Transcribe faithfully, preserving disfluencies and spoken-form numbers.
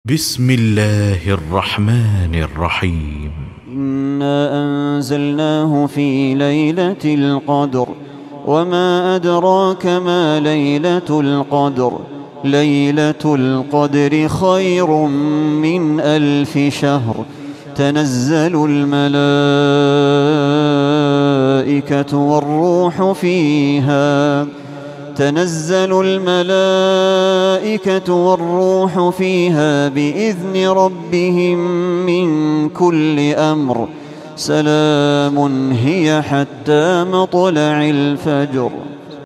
بسم الله الرحمن الرحيم. إنا أنزلناه في ليلة القدر وما أدراك ما ليلة القدر ليلة القدر خير من ألف شهر تنزل الملائكة والروح فيها تنزل الملائكة والروح فيها بإذن ربهم من كل أمر سلام هي حتى مطلع الفجر.